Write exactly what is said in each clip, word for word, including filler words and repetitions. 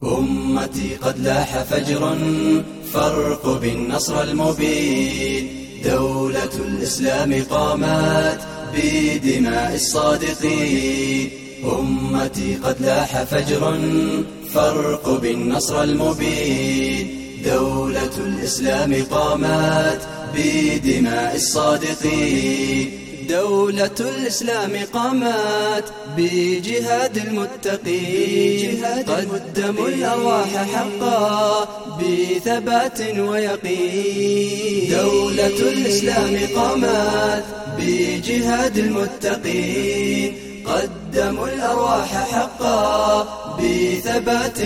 أمتي قد لاح فجر فارقب النصر المبين. دولة الإسلام قامت بدماء الصادقين. أمتي قد لاح فجر فارقب النصر المبين. دولة الإسلام قامت بدماء الصادقين. دولة الإسلام قامت بجهاد المتقين. قدموا الأرواح حقا بثبات ويقين. دولة الإسلام قامت بجهاد المتقين. قدموا الأرواح حقا بثبات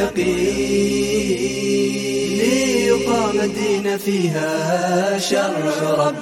ويقين. ليقام الدين فيها شرع رب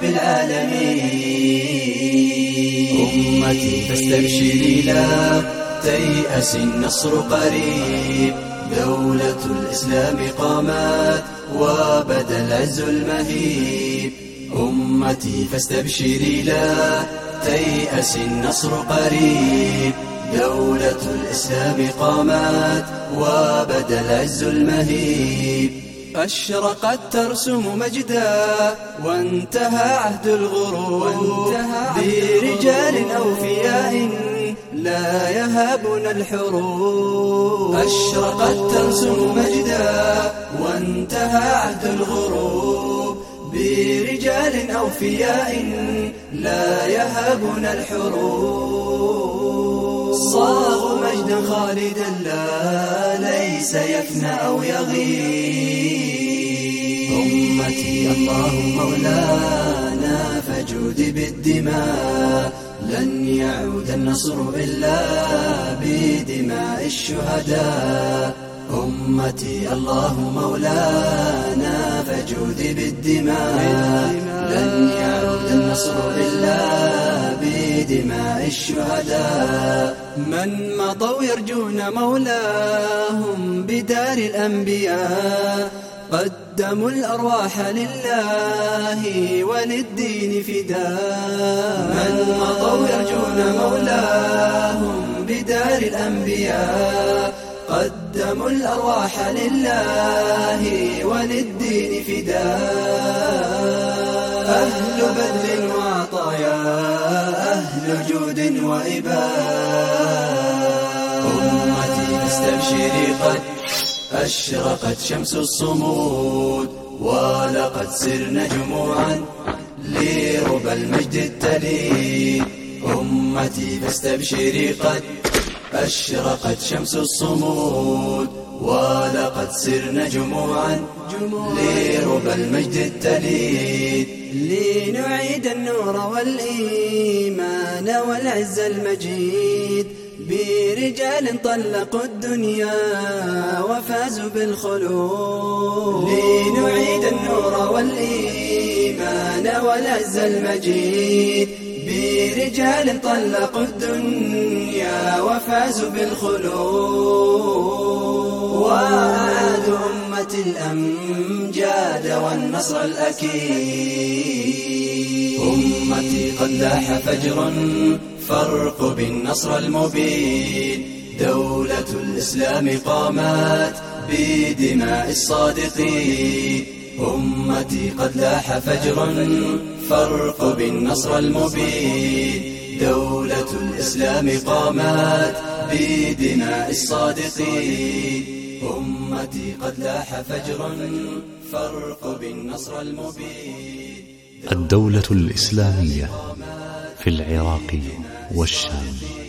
العالمين. أمتي فاستبشري لا تيأس النصر قريب. دولة الإسلام قامت وبدا العز المهيب. أمتي فاستبشري لا تيأس النصر قريب. دولة الإسلام قامت وبدا العز المهيب. أشرقت ترسم مجدا وانتهى عهد الغرور. برجال أوفياء لا يهابون الحروب. أشرقت ترسم مجدا وانتهى عهد الغرور. برجال أوفياء لا يهابون الحروب. صاغوا مجدا خالدا لا ليس يفنى أو يغيب. أمتي الله مولانا فجود بالدماء. لن يعود النصر إلا بدماء الشهداء. أمتي الله مولانا فجود بالدماء. لن يعود النصر إلا بدماء الشهداء. من مضوا يرجون مولاهم بدار الأنبياء. قدموا الأرواح لله وللدين فداء. من مضوا يرجون مولاهم بدار الأنبياء. قدموا الأرواح لله وللدين فداء. أهل بذل وعطايا أهل جود وإباء. أمتي فاستبشري قد أشرقت شمس الصمود. ولقد سرنا جموعا لربى المجد التليد. أمتي فاستبشري قد أشرقت شمس الصمود. ولقد سرنا جموعا لربى المجد التليد. لنعيد النور والإيمان والعز المجيد. برجال طلقوا الدنيا وفازوا بالخلود. لنعيد النور والإيمان والعز المجيد. برجال طلقوا الدنيا وفازوا بالخلود. وأعادوا أمة الأمجاد والنصر الأكيد. أمتي قد لاح فجر فارقب النصر المبين. دولة الإسلام قامت بدماء الصادقين. أمتي قد لاح فجر فارقب النصر المبين. دولة الإسلام قامت بدماء الصادقين. أمتي قد لاح فجر فارقب النصر المبين. الدولة الإسلامية في العراق والشام.